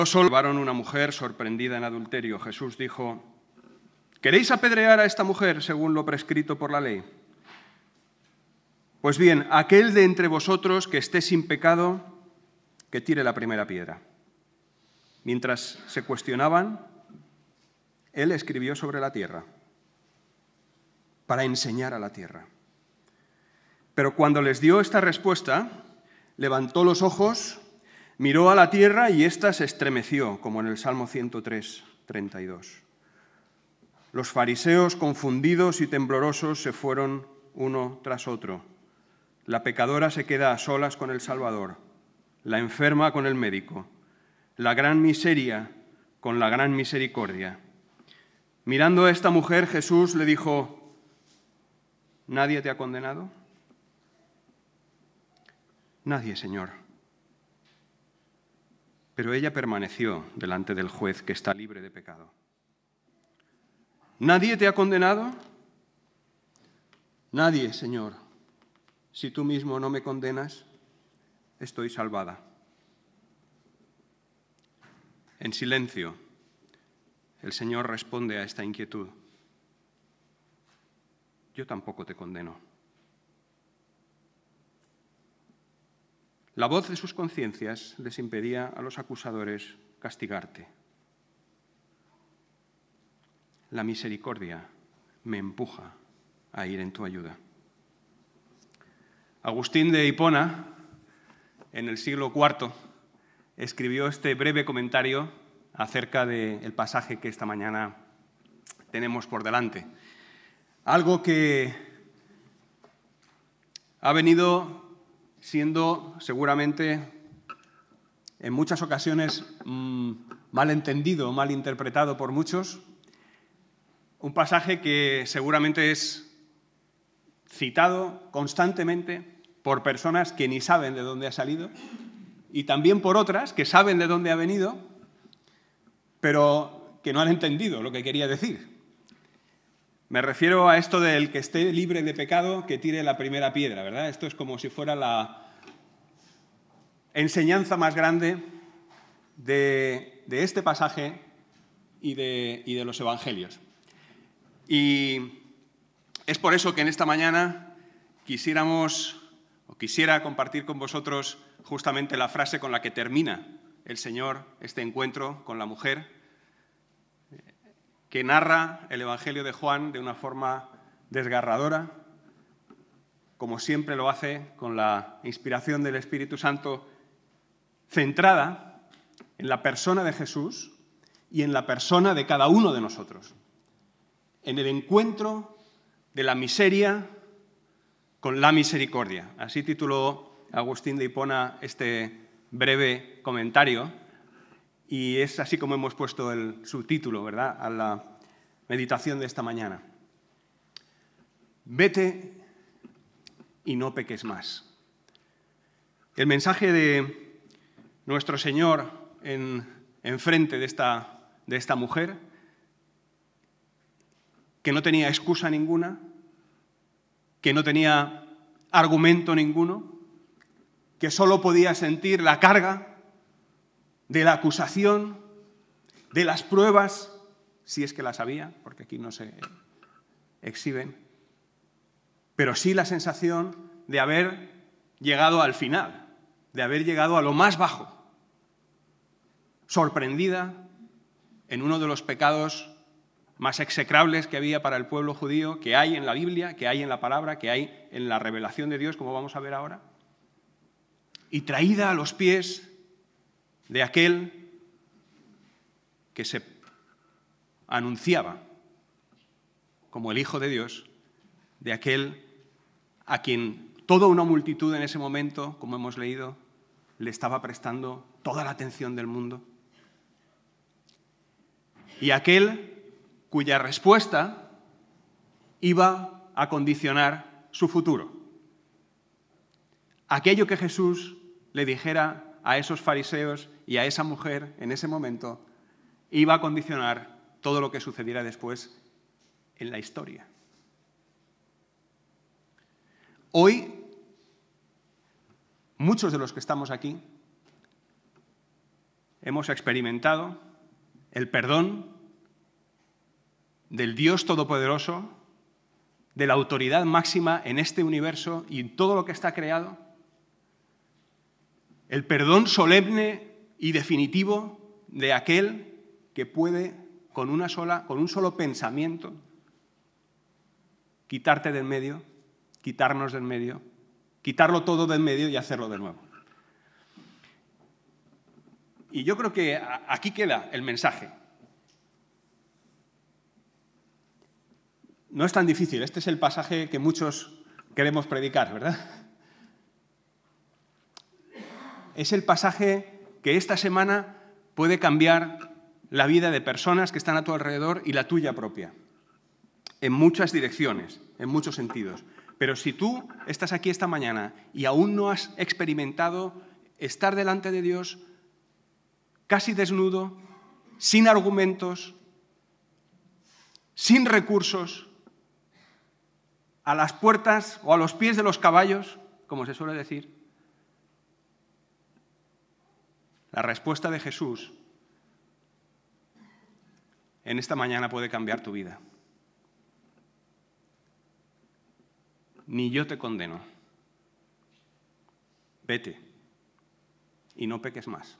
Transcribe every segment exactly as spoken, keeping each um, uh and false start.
Solo llevaron una mujer sorprendida en adulterio. Jesús dijo: ¿queréis apedrear a esta mujer según lo prescrito por la ley? Pues bien, aquel de entre vosotros que esté sin pecado, que tire la primera piedra. Mientras se cuestionaban, él escribió sobre la tierra, para enseñar a la tierra. Pero cuando les dio esta respuesta, levantó los ojos, miró a la tierra y ésta se estremeció, como en el Salmo ciento tres, treinta y dos. Los fariseos, confundidos y temblorosos, se fueron uno tras otro. La pecadora se queda a solas con el Salvador, la enferma con el médico, la gran miseria con la gran misericordia. Mirando a esta mujer, Jesús le dijo: ¿nadie te ha condenado? Nadie, Señor. Pero ella permaneció delante del juez, que está libre de pecado. ¿Nadie te ha condenado? Nadie, Señor. Si tú mismo no me condenas, estoy salvada. En silencio, el Señor responde a esta inquietud: yo tampoco te condeno. La voz de sus conciencias les impedía a los acusadores castigarte. La misericordia me empuja a ir en tu ayuda. Agustín de Hipona, en el siglo cuarto, escribió este breve comentario acerca del pasaje que esta mañana tenemos por delante. Algo que ha venido siendo seguramente en muchas ocasiones mmm, mal entendido, mal interpretado por muchos. Un pasaje que seguramente es citado constantemente por personas que ni saben de dónde ha salido y también por otras que saben de dónde ha venido, pero que no han entendido lo que quería decir. Me refiero a esto del que esté libre de pecado, que tire la primera piedra, ¿verdad? Esto es como si fuera la enseñanza más grande de, de este pasaje y de, y de los evangelios. Y es por eso que en esta mañana quisiéramos, o quisiera compartir con vosotros justamente la frase con la que termina el Señor este encuentro con la mujer, que narra el Evangelio de Juan de una forma desgarradora, como siempre lo hace, con la inspiración del Espíritu Santo, centrada en la persona de Jesús y en la persona de cada uno de nosotros, en el encuentro de la miseria con la misericordia. Así tituló Agustín de Hipona este breve comentario, y es así como hemos puesto el subtítulo, ¿verdad?, a la meditación de esta mañana. Vete y no peques más. El mensaje de nuestro Señor en, en frente de esta, de esta mujer, que no tenía excusa ninguna, que no tenía argumento ninguno, que solo podía sentir la carga de la acusación, de las pruebas, si es que las había, porque aquí no se exhiben, pero sí la sensación de haber llegado al final, de haber llegado a lo más bajo, sorprendida en uno de los pecados más execrables que había para el pueblo judío, que hay en la Biblia, que hay en la palabra, que hay en la revelación de Dios, como vamos a ver ahora, y traída a los pies de aquel que se anunciaba como el Hijo de Dios, de aquel a quien toda una multitud en ese momento, como hemos leído, le estaba prestando toda la atención del mundo. Y aquel cuya respuesta iba a condicionar su futuro. Aquello que Jesús le dijera a esos fariseos y a esa mujer en ese momento iba a condicionar todo lo que sucediera después en la historia. Hoy, muchos de los que estamos aquí hemos experimentado el perdón del Dios Todopoderoso, de la autoridad máxima en este universo y en todo lo que está creado, el perdón solemne y definitivo de aquel que puede, con, una sola, con un solo pensamiento, quitarte del medio, quitarnos del medio, quitarlo todo del medio y hacerlo de nuevo. Y yo creo que aquí queda el mensaje. No es tan difícil, este es el pasaje que muchos queremos predicar, ¿verdad? Es el pasaje que esta semana puede cambiar la vida de personas que están a tu alrededor y la tuya propia, en muchas direcciones, en muchos sentidos. Pero si tú estás aquí esta mañana y aún no has experimentado estar delante de Dios casi desnudo, sin argumentos, sin recursos, a las puertas o a los pies de los caballos, como se suele decir, la respuesta de Jesús en esta mañana puede cambiar tu vida. Ni yo te condeno. Vete y no peques más.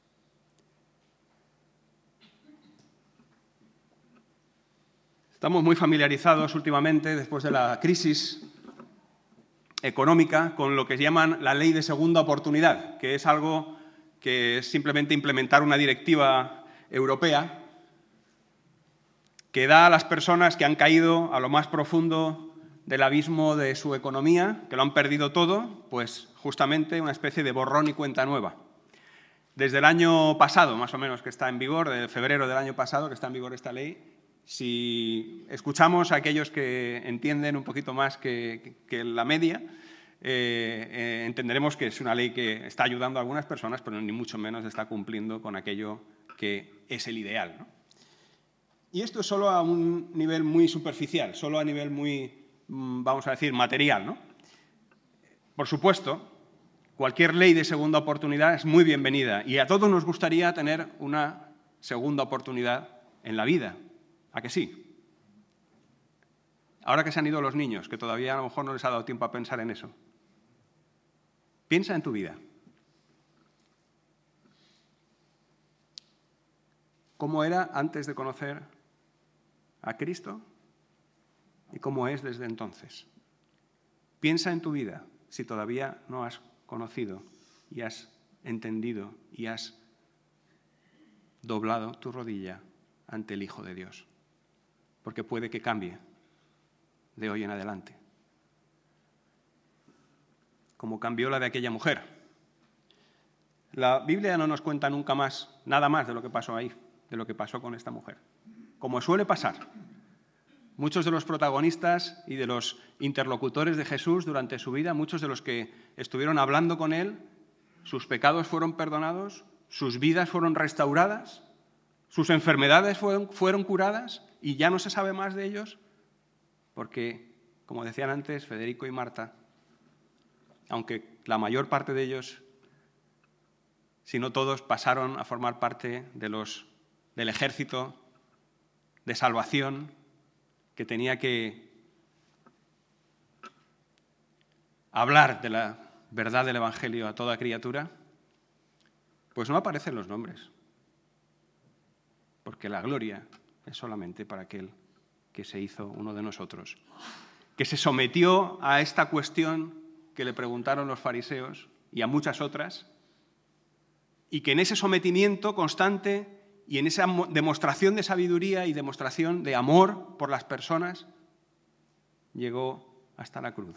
Estamos muy familiarizados últimamente, después de la crisis económica, con lo que llaman la ley de segunda oportunidad, que es algo que es simplemente implementar una directiva europea que da a las personas que han caído a lo más profundo del abismo de su economía, que lo han perdido todo, pues justamente una especie de borrón y cuenta nueva. Desde el año pasado, más o menos, que está en vigor, de febrero del año pasado, que está en vigor esta ley, si escuchamos a aquellos que entienden un poquito más que, que la media, eh, eh, entenderemos que es una ley que está ayudando a algunas personas, pero ni mucho menos está cumpliendo con aquello que es el ideal, ¿no? Y esto es solo a un nivel muy superficial, solo a nivel muy, vamos a decir, material, ¿no? Por supuesto, cualquier ley de segunda oportunidad es muy bienvenida y a todos nos gustaría tener una segunda oportunidad en la vida. ¿A que sí? Ahora que se han ido los niños, que todavía a lo mejor no les ha dado tiempo a pensar en eso. Piensa en tu vida. ¿Cómo era antes de conocer a Cristo y cómo es desde entonces? Piensa en tu vida si todavía no has conocido y has entendido y has doblado tu rodilla ante el Hijo de Dios. Porque puede que cambie de hoy en adelante. Como cambió la de aquella mujer. La Biblia no nos cuenta nunca más, nada más de lo que pasó ahí, de lo que pasó con esta mujer. Como suele pasar, muchos de los protagonistas y de los interlocutores de Jesús durante su vida, muchos de los que estuvieron hablando con él, sus pecados fueron perdonados, sus vidas fueron restauradas, sus enfermedades fueron, fueron curadas y ya no se sabe más de ellos porque, como decían antes Federico y Marta, aunque la mayor parte de ellos, si no todos, pasaron a formar parte de los, del ejército de salvación que tenía que hablar de la verdad del Evangelio a toda criatura, pues no aparecen los nombres, porque la gloria es solamente para aquel que se hizo uno de nosotros, que se sometió a esta cuestión que le preguntaron los fariseos y a muchas otras, y que en ese sometimiento constante y en esa demostración de sabiduría y demostración de amor por las personas, llegó hasta la cruz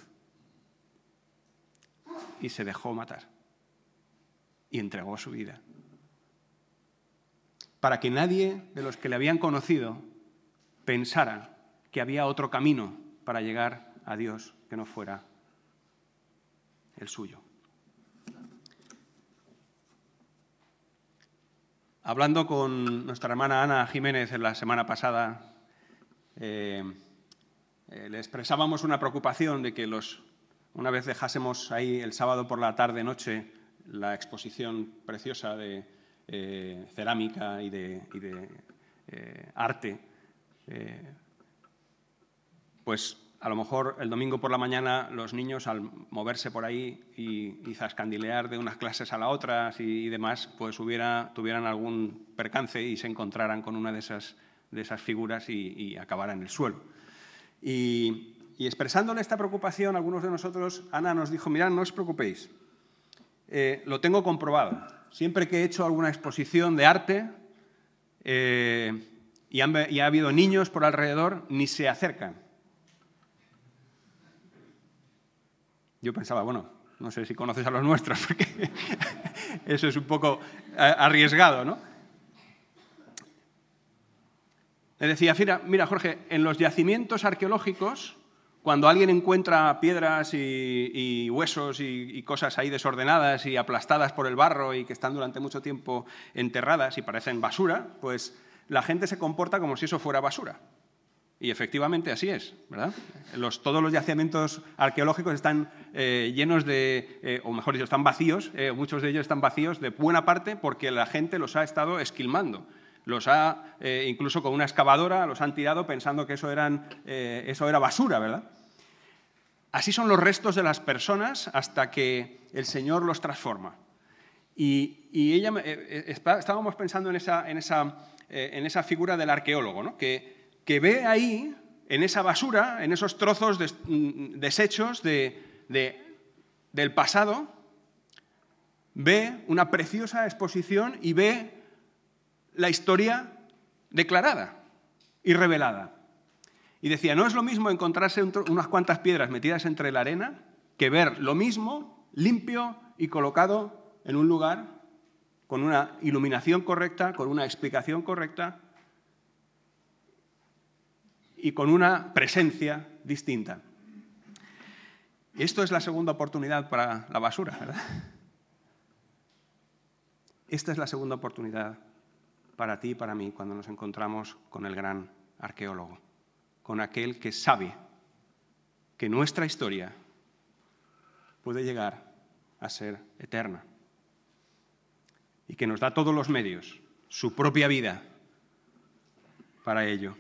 y se dejó matar y entregó su vida, para que nadie de los que le habían conocido pensara que había otro camino para llegar a Dios que no fuera el suyo. Hablando con nuestra hermana Ana Jiménez en la semana pasada, eh, eh, le expresábamos una preocupación de que los, una vez dejásemos ahí el sábado por la tarde-noche la exposición preciosa de eh, cerámica y de, y de eh, arte, eh, pues a lo mejor el domingo por la mañana los niños, al moverse por ahí y, y zascandilear de unas clases a las otras y, y demás, pues hubiera, tuvieran algún percance y se encontraran con una de esas, de esas figuras y, y acabaran en el suelo. Y, y expresándole esta preocupación, algunos de nosotros, Ana nos dijo, mirad, no os preocupéis, eh, lo tengo comprobado. Siempre que he hecho alguna exposición de arte eh, y, han, y ha habido niños por alrededor, ni se acercan. Yo pensaba, bueno, no sé si conoces a los nuestros, porque eso es un poco arriesgado, ¿no? Le decía, mira, mira, Jorge, en los yacimientos arqueológicos, cuando alguien encuentra piedras y, y huesos y, y cosas ahí desordenadas y aplastadas por el barro y que están durante mucho tiempo enterradas y parecen basura, pues la gente se comporta como si eso fuera basura. Y efectivamente así es, ¿verdad? Los, todos los yacimientos arqueológicos están eh, llenos de, eh, o mejor dicho, están vacíos, eh, muchos de ellos están vacíos de buena parte porque la gente los ha estado esquilmando. Los ha, eh, incluso con una excavadora, los han tirado pensando que eso, eran, eh, eso era basura, ¿verdad? Así son los restos de las personas hasta que el Señor los transforma. Y, y ella, eh, estábamos pensando en esa, en esa, eh, en esa figura del arqueólogo, ¿no? que, que ve ahí, en esa basura, en esos trozos de, desechos de, de, del pasado, ve una preciosa exposición y ve la historia declarada y revelada. Y decía, no es lo mismo encontrarse unas cuantas piedras metidas entre la arena que ver lo mismo, limpio y colocado en un lugar con una iluminación correcta, con una explicación correcta y con una presencia distinta. Y esto es la segunda oportunidad para la basura, ¿verdad? Esta es la segunda oportunidad para ti y para mí cuando nos encontramos con el gran arqueólogo, con aquel que sabe que nuestra historia puede llegar a ser eterna y que nos da todos los medios, su propia vida, para ello.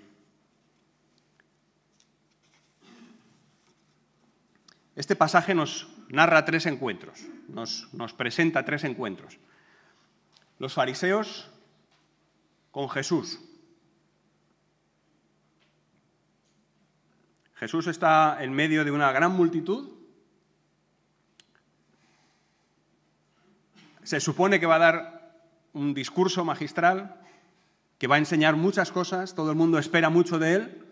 Este pasaje nos narra tres encuentros, nos, nos presenta tres encuentros. Los fariseos con Jesús. Jesús está en medio de una gran multitud. Se supone que va a dar un discurso magistral, que va a enseñar muchas cosas, todo el mundo espera mucho de él.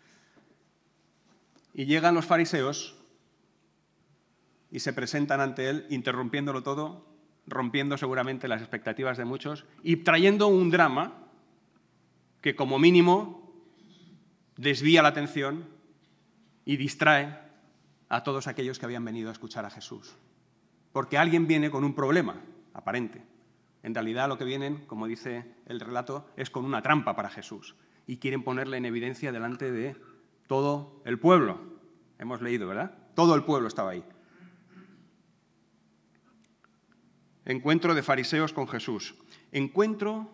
Y llegan los fariseos y se presentan ante él, interrumpiéndolo todo, rompiendo seguramente las expectativas de muchos y trayendo un drama que como mínimo desvía la atención y distrae a todos aquellos que habían venido a escuchar a Jesús. Porque alguien viene con un problema aparente. En realidad lo que vienen, como dice el relato, es con una trampa para Jesús y quieren ponerle en evidencia delante de todo el pueblo. Hemos leído, ¿verdad? Todo el pueblo estaba ahí. Encuentro de fariseos con Jesús. Encuentro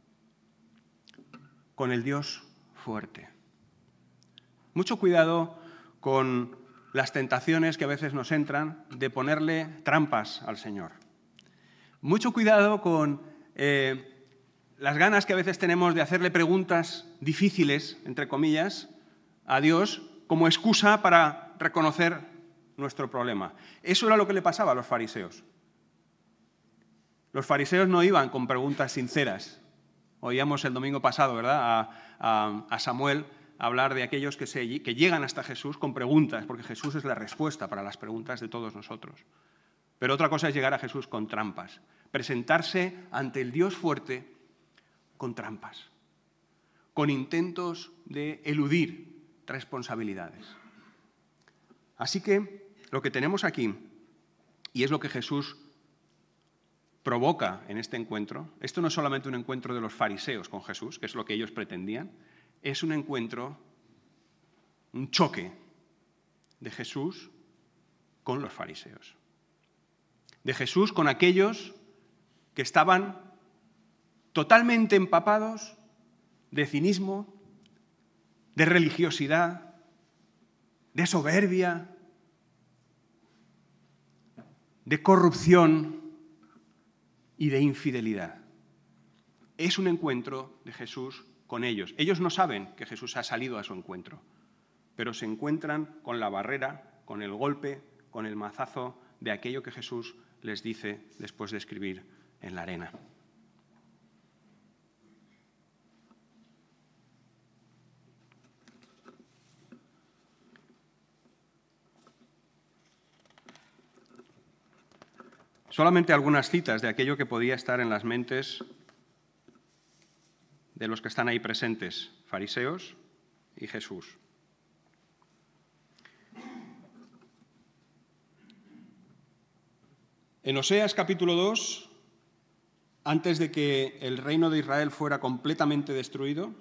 con el Dios fuerte. Mucho cuidado con las tentaciones que a veces nos entran de ponerle trampas al Señor. Mucho cuidado con eh, las ganas que a veces tenemos de hacerle preguntas difíciles, entre comillas, a Dios como excusa para reconocer nuestro problema. Eso era lo que le pasaba a los fariseos. Los fariseos no iban con preguntas sinceras. Oíamos el domingo pasado, ¿verdad?, a, a, a Samuel hablar de aquellos que, se, que llegan hasta Jesús con preguntas, porque Jesús es la respuesta para las preguntas de todos nosotros. Pero otra cosa es llegar a Jesús con trampas, presentarse ante el Dios fuerte con trampas, con intentos de eludir responsabilidades. Así que lo que tenemos aquí, y es lo que Jesús provoca en este encuentro, esto no es solamente un encuentro de los fariseos con Jesús, que es lo que ellos pretendían, es un encuentro, un choque de Jesús con los fariseos. De Jesús con aquellos que estaban totalmente empapados de cinismo, de religiosidad, de soberbia, de corrupción y de infidelidad. Es un encuentro de Jesús con ellos. Ellos no saben que Jesús ha salido a su encuentro, pero se encuentran con la barrera, con el golpe, con el mazazo de aquello que Jesús les dice después de escribir en la arena. Solamente algunas citas de aquello que podía estar en las mentes de los que están ahí presentes, fariseos y Jesús. En Oseas capítulo dos, antes de que el reino de Israel fuera completamente destruido,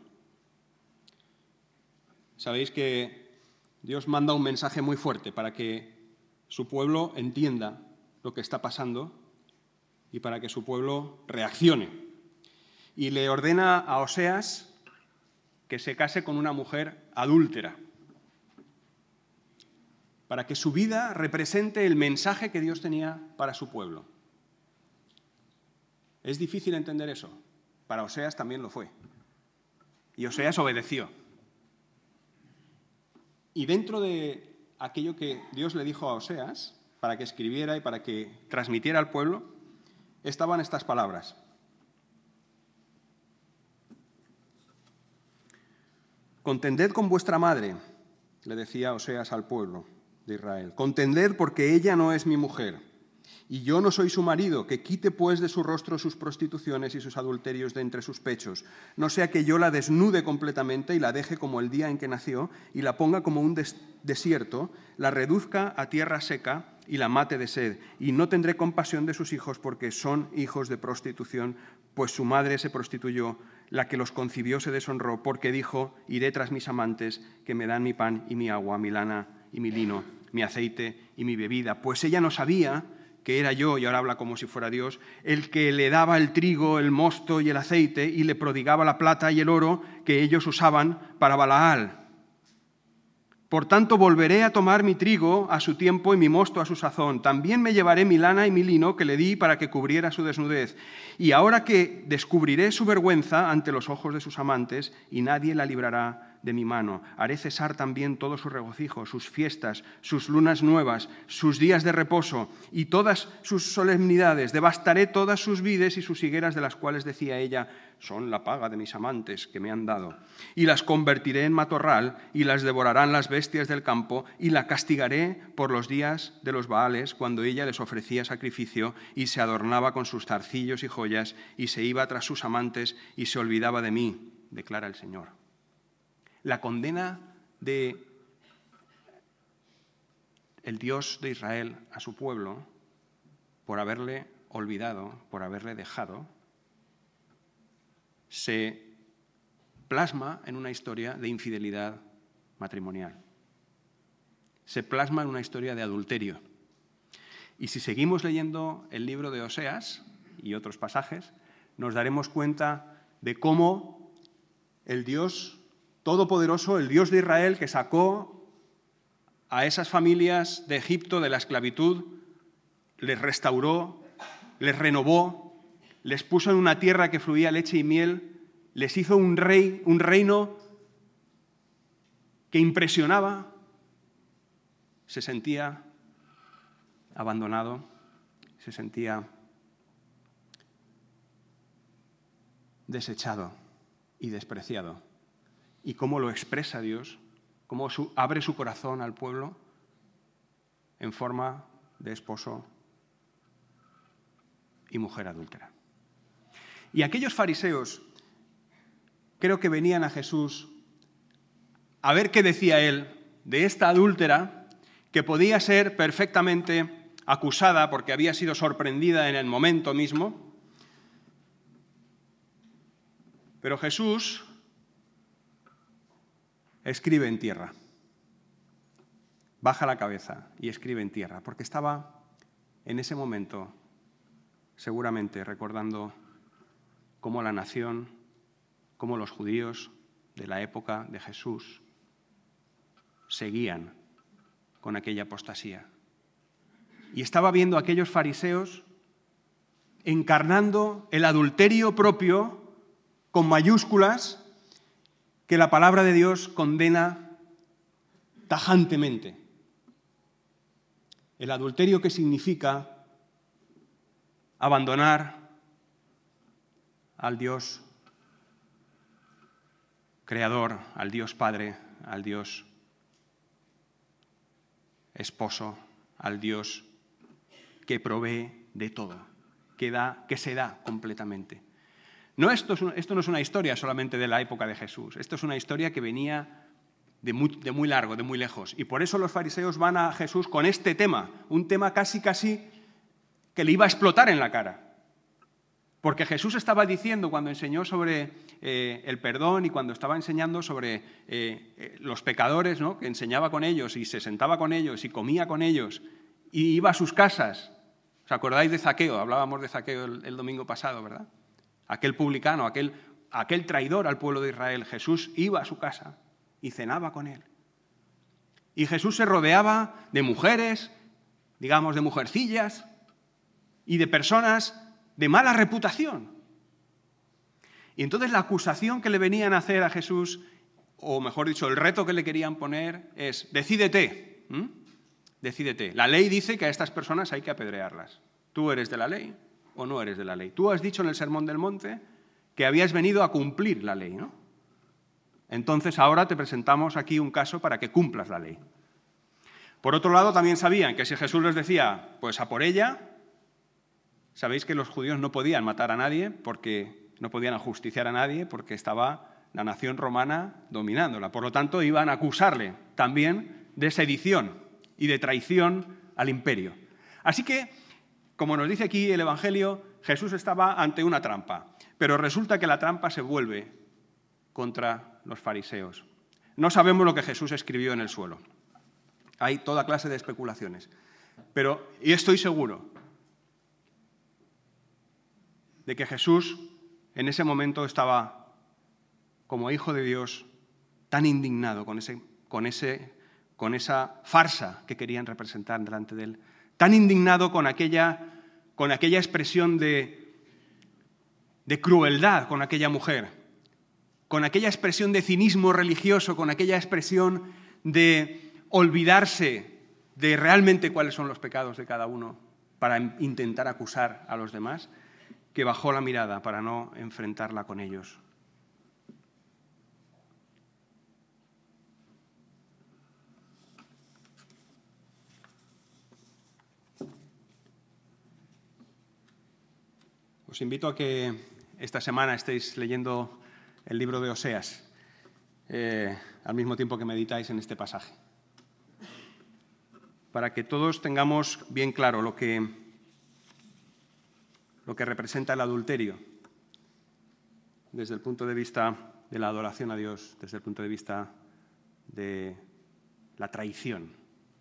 sabéis que Dios manda un mensaje muy fuerte para que su pueblo entienda lo que está pasando y para que su pueblo reaccione. Y le ordena a Oseas que se case con una mujer adúltera, para que su vida represente el mensaje que Dios tenía para su pueblo. ¿Es difícil entender eso? Para Oseas también lo fue. Y Oseas obedeció. Y dentro de aquello que Dios le dijo a Oseas, para que escribiera y para que transmitiera al pueblo, estaban estas palabras. Contended con vuestra madre, le decía Oseas al pueblo de Israel. Contended porque ella no es mi mujer, y yo no soy su marido, que quite pues de su rostro sus prostituciones y sus adulterios de entre sus pechos, no sea que yo la desnude completamente y la deje como el día en que nació, y la ponga como un des- desierto, la reduzca a tierra seca y la mate de sed, y no tendré compasión de sus hijos porque son hijos de prostitución, pues su madre se prostituyó, la que los concibió se deshonró, porque dijo, iré tras mis amantes que me dan mi pan y mi agua, mi lana y mi lino, mi aceite y mi bebida, pues ella no sabía que era yo, y ahora habla como si fuera Dios, el que le daba el trigo, el mosto y el aceite, y le prodigaba la plata y el oro que ellos usaban para Balaal. Por tanto, volveré a tomar mi trigo a su tiempo y mi mosto a su sazón. También me llevaré mi lana y mi lino que le di para que cubriera su desnudez. Y ahora que descubriré su vergüenza ante los ojos de sus amantes, y nadie la librará de mi mano, haré cesar también todo su regocijo, sus fiestas, sus lunas nuevas, sus días de reposo y todas sus solemnidades. Devastaré todas sus vides y sus higueras, de las cuales decía ella, son la paga de mis amantes que me han dado. Y las convertiré en matorral y las devorarán las bestias del campo, y la castigaré por los días de los Baales, cuando ella les ofrecía sacrificio y se adornaba con sus zarcillos y joyas y se iba tras sus amantes y se olvidaba de mí, declara el Señor. La condena de el Dios de Israel a su pueblo por haberle olvidado, por haberle dejado, se plasma en una historia de infidelidad matrimonial. Se plasma en una historia de adulterio. Y si seguimos leyendo el libro de Oseas y otros pasajes, nos daremos cuenta de cómo el Dios Todopoderoso, el Dios de Israel, que sacó a esas familias de Egipto de la esclavitud, les restauró, les renovó, les puso en una tierra que fluía leche y miel, les hizo un rey, un reino que impresionaba, se sentía abandonado, se sentía desechado y despreciado. ¿Y cómo lo expresa Dios? ¿Cómo su, abre su corazón al pueblo en forma de esposo y mujer adúltera? Y aquellos fariseos creo que venían a Jesús a ver qué decía él de esta adúltera que podía ser perfectamente acusada porque había sido sorprendida en el momento mismo. Pero Jesús escribe en tierra, baja la cabeza y escribe en tierra, porque estaba en ese momento seguramente recordando cómo la nación, cómo los judíos de la época de Jesús seguían con aquella apostasía. Y estaba viendo a aquellos fariseos encarnando el adulterio propio con mayúsculas que la palabra de Dios condena tajantemente. El adulterio, que significa abandonar al Dios creador, al Dios Padre, al Dios esposo, al Dios que provee de todo, que da, que se da completamente. No, esto, es, esto no es una historia solamente de la época de Jesús, esto es una historia que venía de muy, de muy largo, de muy lejos. Y por eso los fariseos van a Jesús con este tema, un tema casi, casi que le iba a explotar en la cara. Porque Jesús estaba diciendo, cuando enseñó sobre eh, el perdón y cuando estaba enseñando sobre eh, eh, los pecadores, ¿no?, que enseñaba con ellos y se sentaba con ellos y comía con ellos y iba a sus casas. ¿Os acordáis de Zaqueo? Hablábamos de Zaqueo el, el domingo pasado, ¿verdad? Aquel publicano, aquel, aquel traidor al pueblo de Israel. Jesús iba a su casa y cenaba con él. Y Jesús se rodeaba de mujeres, digamos, de mujercillas y de personas de mala reputación. Y entonces la acusación que le venían a hacer a Jesús, o mejor dicho, el reto que le querían poner es: decídete, ¿m? decídete. La ley dice que a estas personas hay que apedrearlas. ¿Tú eres de la ley o no eres de la ley? Tú has dicho en el Sermón del Monte que habías venido a cumplir la ley, ¿no? Entonces ahora te presentamos aquí un caso para que cumplas la ley. Por otro lado, también sabían que si Jesús les decía, pues a por ella, sabéis que los judíos no podían matar a nadie, porque no podían ajusticiar a nadie, porque estaba la nación romana dominándola. Por lo tanto, iban a acusarle también de sedición y de traición al imperio. Así que, como nos dice aquí el Evangelio, Jesús estaba ante una trampa, pero resulta que la trampa se vuelve contra los fariseos. No sabemos lo que Jesús escribió en el suelo. Hay toda clase de especulaciones. Pero, y estoy seguro de que Jesús en ese momento estaba, como hijo de Dios, tan indignado con, ese, con, ese, con esa farsa que querían representar delante de él, tan indignado con aquella, con aquella expresión de, de crueldad con aquella mujer, con aquella expresión de cinismo religioso, con aquella expresión de olvidarse de realmente cuáles son los pecados de cada uno para intentar acusar a los demás, que bajó la mirada para no enfrentarla con ellos. Os invito a que esta semana estéis leyendo el libro de Oseas, eh, al mismo tiempo que meditáis en este pasaje, para que todos tengamos bien claro lo que, lo que representa el adulterio desde el punto de vista de la adoración a Dios, desde el punto de vista de la traición.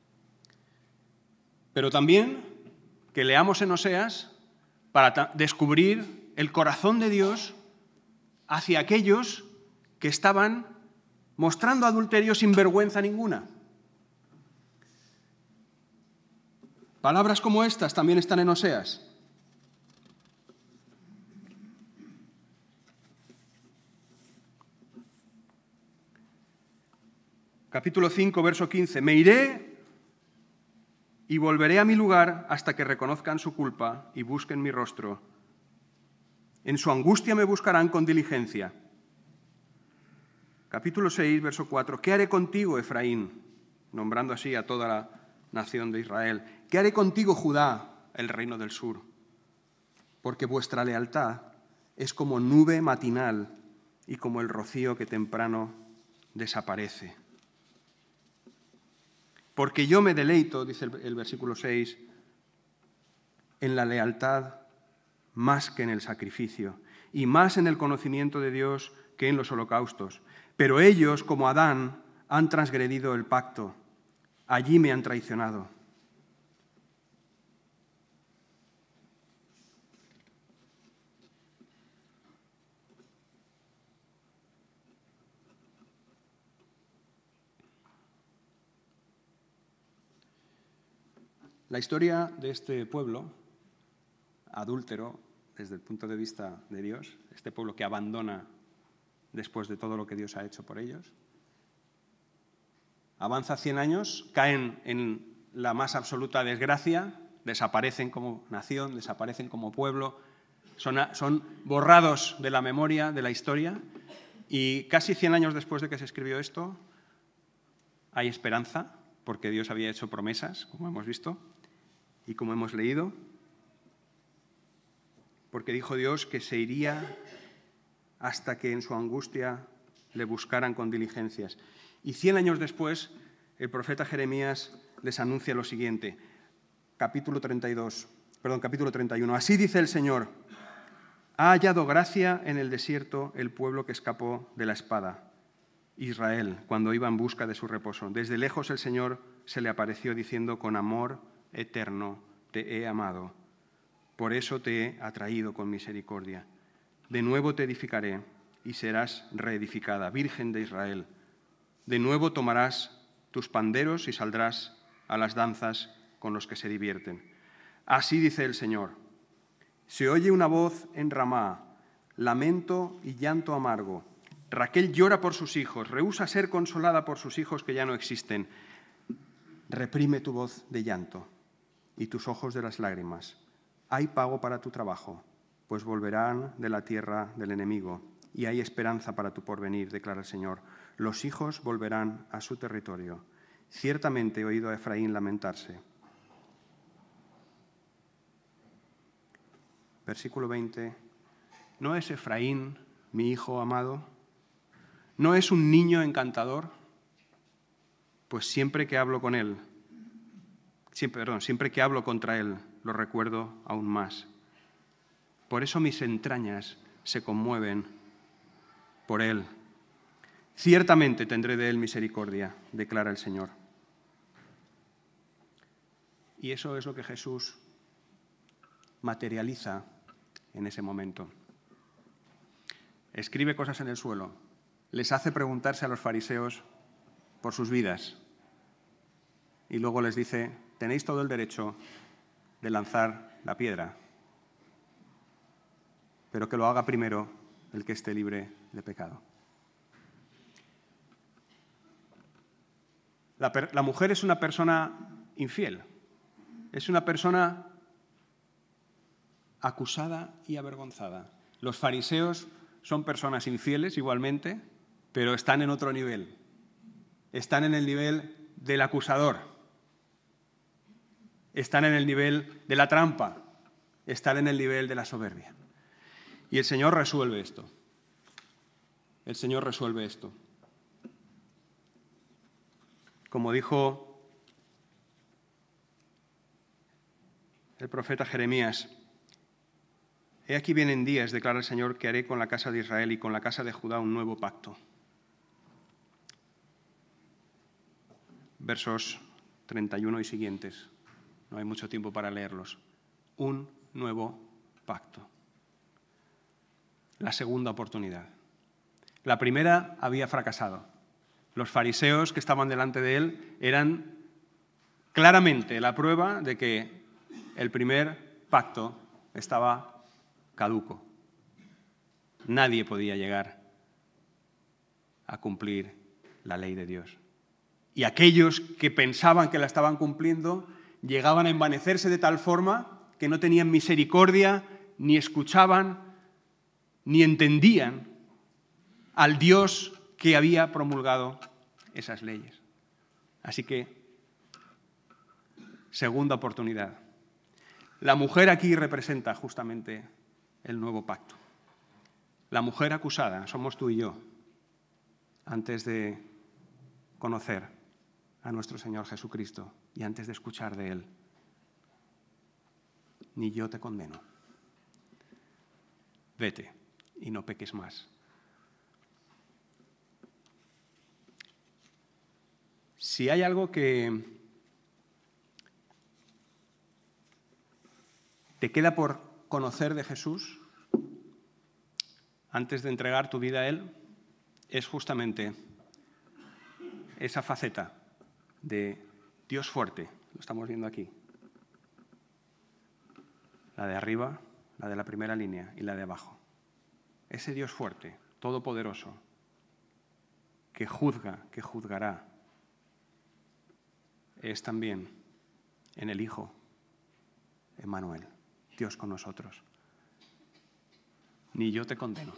Pero también que leamos en Oseas para descubrir el corazón de Dios hacia aquellos que estaban mostrando adulterio sin vergüenza ninguna. Palabras como estas también están en Oseas. Capítulo cinco, verso quince. Me iré y volveré a mi lugar hasta que reconozcan su culpa y busquen mi rostro. En su angustia me buscarán con diligencia. Capítulo seis, verso cuatro. ¿Qué haré contigo, Efraín? Nombrando así a toda la nación de Israel. ¿Qué haré contigo, Judá, el reino del sur? Porque vuestra lealtad es como nube matinal y como el rocío que temprano desaparece. Porque yo me deleito, dice el, el versículo seis, en la lealtad más que en el sacrificio, y más en el conocimiento de Dios que en los holocaustos. Pero ellos, como Adán, han transgredido el pacto. Allí me han traicionado. La historia de este pueblo, adúltero desde el punto de vista de Dios, este pueblo que abandona después de todo lo que Dios ha hecho por ellos, avanza cien años, caen en la más absoluta desgracia, desaparecen como nación, desaparecen como pueblo, son, son borrados de la memoria, de la historia, y casi cien años después de que se escribió esto, hay esperanza, porque Dios había hecho promesas, como hemos visto y como hemos leído, porque dijo Dios que se iría hasta que en su angustia le buscaran con diligencias. Y cien años después, el profeta Jeremías les anuncia lo siguiente, capítulo treinta y dos, perdón, capítulo treinta y uno. Así dice el Señor: ha hallado gracia en el desierto el pueblo que escapó de la espada, Israel, cuando iba en busca de su reposo. Desde lejos el Señor se le apareció diciendo: con amor eterno te he amado, por eso te he atraído con misericordia. De nuevo te edificaré y serás reedificada, Virgen de Israel. De nuevo tomarás tus panderos y saldrás a las danzas con los que se divierten. Así dice el Señor: se oye una voz en Ramá, lamento y llanto amargo. Raquel llora por sus hijos, rehúsa ser consolada por sus hijos que ya no existen. Reprime tu voz de llanto y tus ojos de las lágrimas. Hay pago para tu trabajo, pues volverán de la tierra del enemigo, y hay esperanza para tu porvenir, declara el Señor. Los hijos volverán a su territorio. Ciertamente he oído a Efraín lamentarse. Versículo veinte. ¿No es Efraín mi hijo amado? ¿No es un niño encantador? Pues siempre que hablo con él, siempre, perdón, siempre que hablo contra él, lo recuerdo aún más. Por eso mis entrañas se conmueven por él. Ciertamente tendré de él misericordia, declara el Señor. Y eso es lo que Jesús materializa en ese momento. Escribe cosas en el suelo, les hace preguntarse a los fariseos por sus vidas y luego les dice: tenéis todo el derecho de lanzar la piedra, pero que lo haga primero el que esté libre de pecado. La, per- la mujer es una persona infiel, es una persona acusada y avergonzada. Los fariseos son personas infieles igualmente, pero están en otro nivel. Están en el nivel del acusador. Están en el nivel de la trampa. Están en el nivel de la soberbia. Y el Señor resuelve esto. El Señor resuelve esto. Como dijo el profeta Jeremías: he aquí vienen días, declara el Señor, que haré con la casa de Israel y con la casa de Judá un nuevo pacto. Versos treinta y uno y siguientes. No hay mucho tiempo para leerlos. Un nuevo pacto. La segunda oportunidad. La primera había fracasado. Los fariseos que estaban delante de él eran claramente la prueba de que el primer pacto estaba caduco. Nadie podía llegar a cumplir la ley de Dios. Y aquellos que pensaban que la estaban cumpliendo llegaban a envanecerse de tal forma que no tenían misericordia, ni escuchaban, ni entendían al Dios que había promulgado esas leyes. Así que, segunda oportunidad. La mujer aquí representa justamente el nuevo pacto. La mujer acusada somos tú y yo, antes de conocer a nuestro Señor Jesucristo y antes de escuchar de Él. Ni yo te condeno. Vete y no peques más. Si hay algo que te queda por conocer de Jesús antes de entregar tu vida a Él, es justamente esa faceta de Dios fuerte, lo estamos viendo aquí, la de arriba, la de la primera línea y la de abajo. Ese Dios fuerte, todopoderoso, que juzga, que juzgará, es también en el Hijo, Emmanuel, Dios con nosotros. Ni yo te condeno.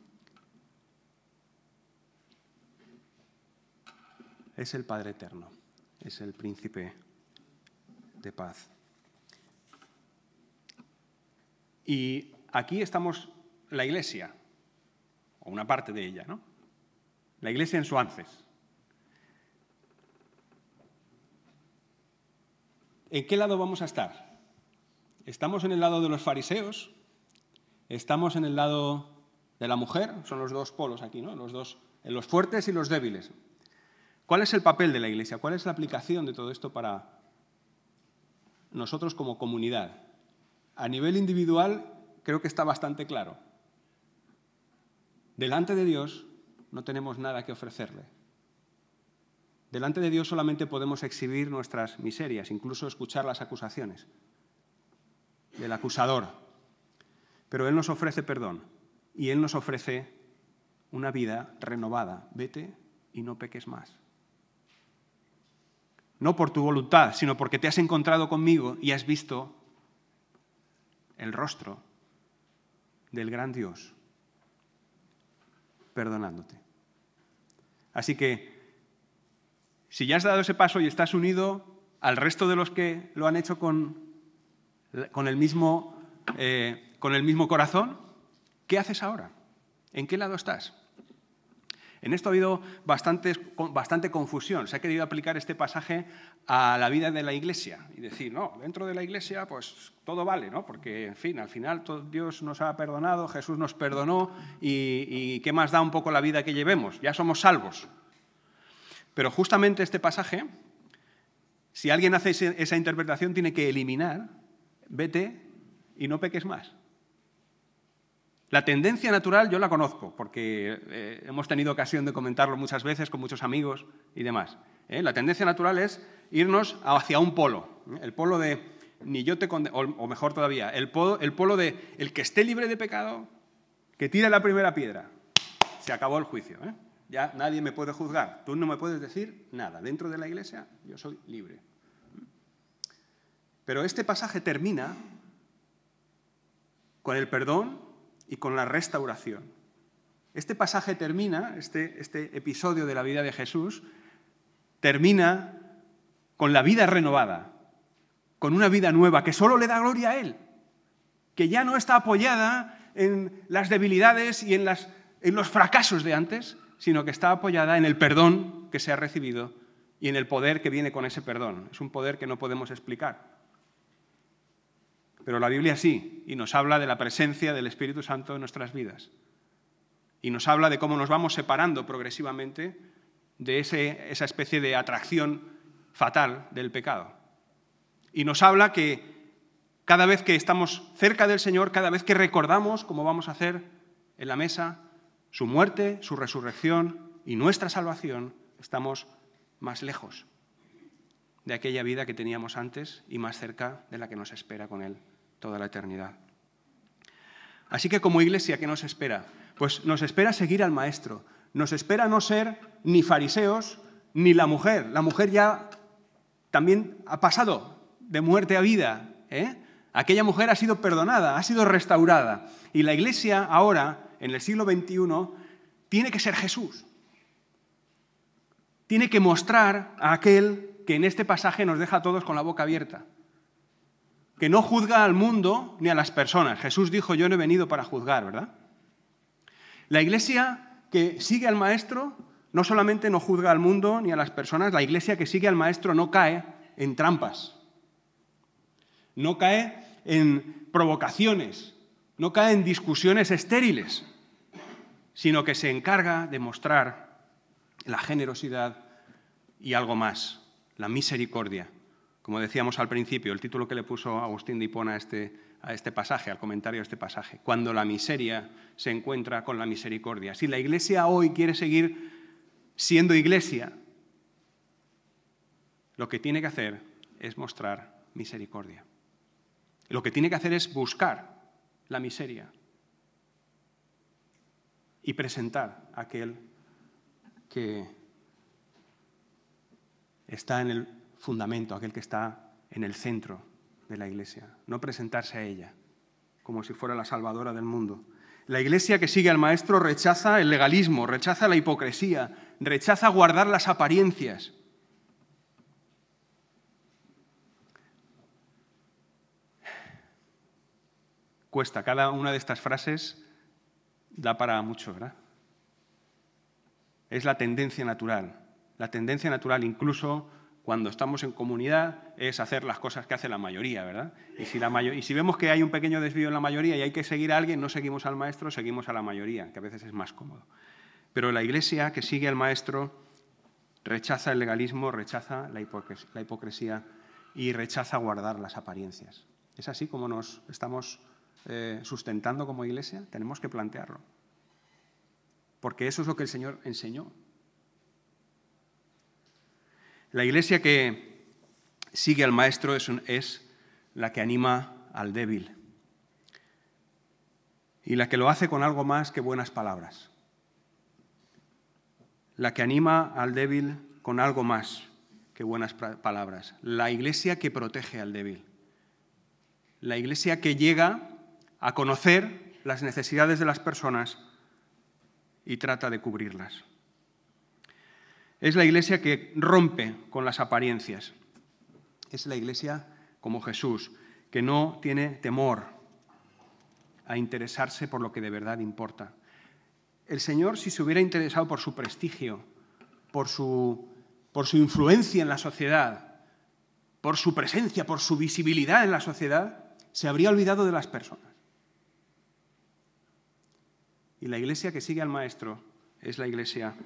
Es el Padre eterno, es el Príncipe de paz. Y aquí estamos la Iglesia, o una parte de ella, ¿no? La Iglesia en su ances. ¿En qué lado vamos a estar? ¿Estamos en el lado de los fariseos? ¿Estamos en el lado de la mujer? Son los dos polos aquí, ¿no? Los dos, los fuertes y los débiles. ¿Cuál es el papel de la Iglesia? ¿Cuál es la aplicación de todo esto para nosotros como comunidad? A nivel individual, creo que está bastante claro. Delante de Dios no tenemos nada que ofrecerle. Delante de Dios solamente podemos exhibir nuestras miserias, incluso escuchar las acusaciones del acusador. Pero Él nos ofrece perdón y Él nos ofrece una vida renovada. Vete y no peques más. No por tu voluntad, sino porque te has encontrado conmigo y has visto el rostro del gran Dios perdonándote. Así que, si ya has dado ese paso y estás unido al resto de los que lo han hecho con, con, el, mismo, eh, con el mismo corazón, ¿qué haces ahora? ¿En qué lado estás? En esto ha habido bastante, bastante confusión. Se ha querido aplicar este pasaje a la vida de la Iglesia y decir, no, dentro de la Iglesia pues todo vale, ¿no? Porque, en fin, al final todo, Dios nos ha perdonado, Jesús nos perdonó y, y ¿qué más da un poco la vida que llevemos? Ya somos salvos. Pero justamente este pasaje, si alguien hace esa interpretación, tiene que eliminar, vete y no peques más. La tendencia natural yo la conozco, porque eh, hemos tenido ocasión de comentarlo muchas veces con muchos amigos y demás. ¿eh? La tendencia natural es irnos hacia un polo, ¿eh? El polo de ni yo te condeno, o mejor todavía, el polo, el polo de el que esté libre de pecado, que tire la primera piedra. Se acabó el juicio, ¿eh? Ya nadie me puede juzgar, tú no me puedes decir nada. Dentro de la Iglesia yo soy libre. Pero este pasaje termina con el perdón y con la restauración. Este pasaje termina, este, este episodio de la vida de Jesús, termina con la vida renovada, con una vida nueva que solo le da gloria a Él, que ya no está apoyada en las debilidades y en, las, en los fracasos de antes, sino que está apoyada en el perdón que se ha recibido y en el poder que viene con ese perdón. Es un poder que no podemos explicar. Pero la Biblia sí, y nos habla de la presencia del Espíritu Santo en nuestras vidas. Y nos habla de cómo nos vamos separando progresivamente de ese, esa especie de atracción fatal del pecado. Y nos habla que cada vez que estamos cerca del Señor, cada vez que recordamos, como vamos a hacer en la mesa, su muerte, su resurrección y nuestra salvación, estamos más lejos de aquella vida que teníamos antes y más cerca de la que nos espera con Él toda la eternidad. Así que como Iglesia, ¿qué nos espera? Pues nos espera seguir al Maestro. Nos espera no ser ni fariseos ni la mujer. La mujer ya también ha pasado de muerte a vida, ¿eh? Aquella mujer ha sido perdonada, ha sido restaurada. Y la Iglesia ahora, en el siglo veintiuno, tiene que ser Jesús. Tiene que mostrar a aquel que en este pasaje nos deja a todos con la boca abierta, que no juzga al mundo ni a las personas. Jesús dijo, yo no he venido para juzgar, ¿verdad? La Iglesia que sigue al Maestro no solamente no juzga al mundo ni a las personas, la Iglesia que sigue al Maestro no cae en trampas, no cae en provocaciones, no cae en discusiones estériles, sino que se encarga de mostrar la generosidad y algo más, la misericordia. Como decíamos al principio, el título que le puso Agustín de Hipona a este, a este pasaje, al comentario de este pasaje, cuando la miseria se encuentra con la misericordia. Si la Iglesia hoy quiere seguir siendo Iglesia, lo que tiene que hacer es mostrar misericordia. Lo que tiene que hacer es buscar la miseria y presentar a aquel que está en el fundamento, aquel que está en el centro de la Iglesia. No presentarse a ella como si fuera la salvadora del mundo. La Iglesia que sigue al Maestro rechaza el legalismo, rechaza la hipocresía, rechaza guardar las apariencias. Cuesta, cada una de estas frases da para mucho, ¿verdad? Es la tendencia natural. La tendencia natural, incluso cuando estamos en comunidad, es hacer las cosas que hace la mayoría, ¿verdad? Y si, la mayo- y si vemos que hay un pequeño desvío en la mayoría y hay que seguir a alguien, no seguimos al Maestro, seguimos a la mayoría, que a veces es más cómodo. Pero la Iglesia que sigue al Maestro rechaza el legalismo, rechaza la hipocres- la hipocresía y rechaza guardar las apariencias. ¿Es así como nos estamos eh, sustentando como Iglesia? Tenemos que plantearlo. Porque eso es lo que el Señor enseñó. La Iglesia que sigue al Maestro es, un, es la que anima al débil y la que lo hace con algo más que buenas palabras. La que anima al débil con algo más que buenas palabras. La Iglesia que protege al débil. La Iglesia que llega a conocer las necesidades de las personas y trata de cubrirlas. Es la Iglesia que rompe con las apariencias. Es la Iglesia como Jesús, que no tiene temor a interesarse por lo que de verdad importa. El Señor, si se hubiera interesado por su prestigio, por su, por su influencia en la sociedad, por su presencia, por su visibilidad en la sociedad, se habría olvidado de las personas. Y la Iglesia que sigue al Maestro es la Iglesia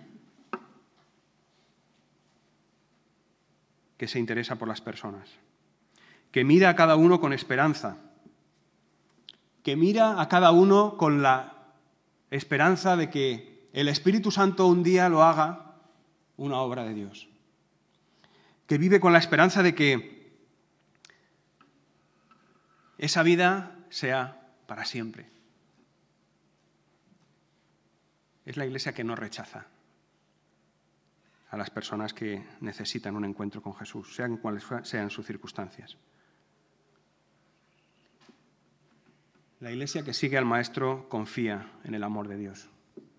que se interesa por las personas, que mira a cada uno con esperanza, que mira a cada uno con la esperanza de que el Espíritu Santo un día lo haga una obra de Dios, que vive con la esperanza de que esa vida sea para siempre. Es la Iglesia que no rechaza a las personas que necesitan un encuentro con Jesús, sean cuales sean sus circunstancias. La Iglesia que sigue al Maestro confía en el amor de Dios.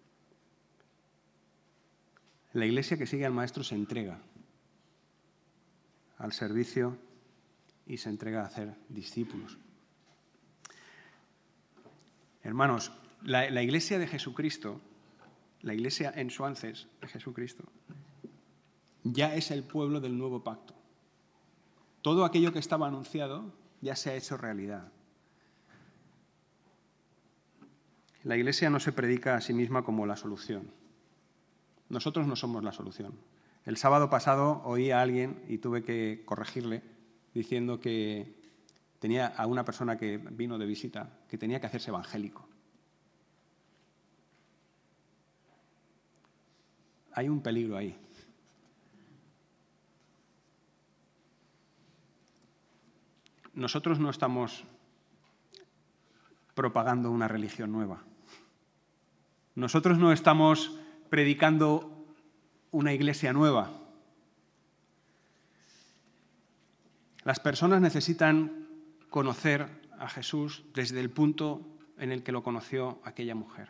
La Iglesia que sigue al Maestro se entrega al servicio y se entrega a hacer discípulos. Hermanos, la, la Iglesia de Jesucristo, la Iglesia en Suances de Jesucristo, ya es el pueblo del nuevo pacto. Todo aquello que estaba anunciado ya se ha hecho realidad. La Iglesia no se predica a sí misma como la solución. Nosotros no somos la solución. El sábado pasado oí a alguien y tuve que corregirle diciendo que tenía a una persona que vino de visita que tenía que hacerse evangélico. Hay un peligro ahí. Nosotros no estamos propagando una religión nueva. Nosotros no estamos predicando una iglesia nueva. Las personas necesitan conocer a Jesús desde el punto en el que lo conoció aquella mujer.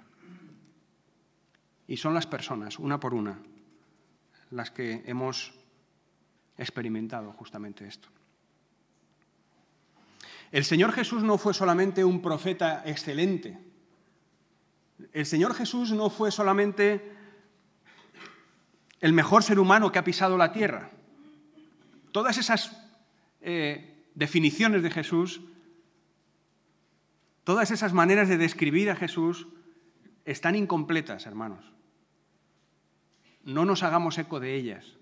Y son las personas, una por una, las que hemos experimentado justamente esto. El Señor Jesús no fue solamente un profeta excelente. El Señor Jesús no fue solamente el mejor ser humano que ha pisado la tierra. Todas esas eh, definiciones de Jesús, todas esas maneras de describir a Jesús están incompletas, hermanos. No nos hagamos eco de ellas.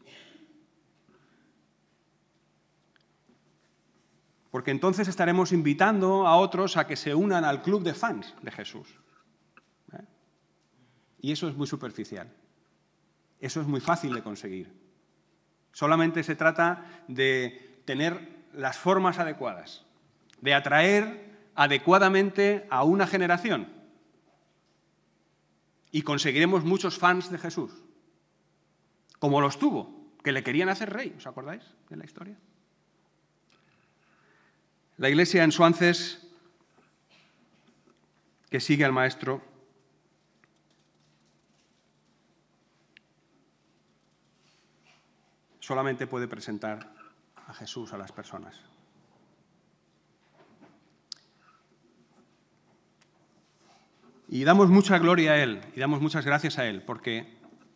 Porque entonces estaremos invitando a otros a que se unan al club de fans de Jesús. ¿Eh? Y eso es muy superficial. Eso es muy fácil de conseguir. Solamente se trata de tener las formas adecuadas de atraer adecuadamente a una generación. Y conseguiremos muchos fans de Jesús, como los tuvo, que le querían hacer rey. ¿Os acordáis de la historia? La Iglesia en Suances, que sigue al Maestro, solamente puede presentar a Jesús a las personas. Y damos mucha gloria a Él, y damos muchas gracias a Él, porque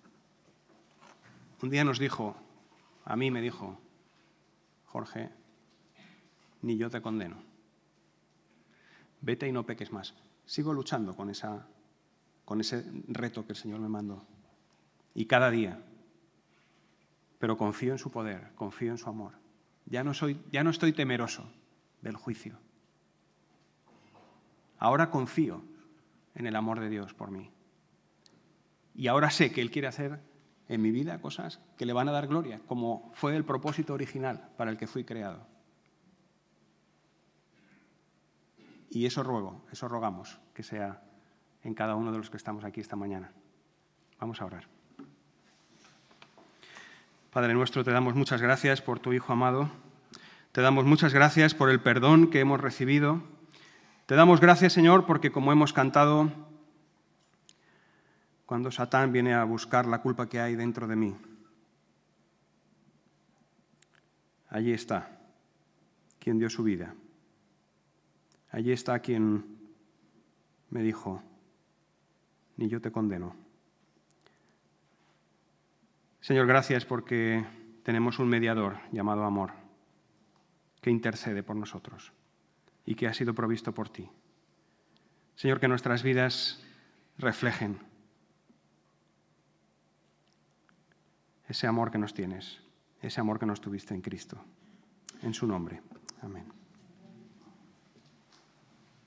un día nos dijo, a mí me dijo, Jorge, ni yo te condeno. Vete y no peques más. Sigo luchando con, esa, con ese reto que el Señor me mandó. Y cada día. Pero confío en su poder, confío en su amor. Ya no, soy, ya no estoy temeroso del juicio. Ahora confío en el amor de Dios por mí. Y ahora sé que Él quiere hacer en mi vida cosas que le van a dar gloria, como fue el propósito original para el que fui creado. Y eso ruego, eso rogamos que sea en cada uno de los que estamos aquí esta mañana. Vamos a orar. Padre nuestro, te damos muchas gracias por tu Hijo amado. Te damos muchas gracias por el perdón que hemos recibido. Te damos gracias, Señor, porque como hemos cantado, cuando Satán viene a buscar la culpa que hay dentro de mí, allí está quien dio su vida. Allí está quien me dijo, ni yo te condeno. Señor, gracias porque tenemos un mediador llamado amor que intercede por nosotros y que ha sido provisto por ti. Señor, que nuestras vidas reflejen ese amor que nos tienes, ese amor que nos tuviste en Cristo. En su nombre. Amén.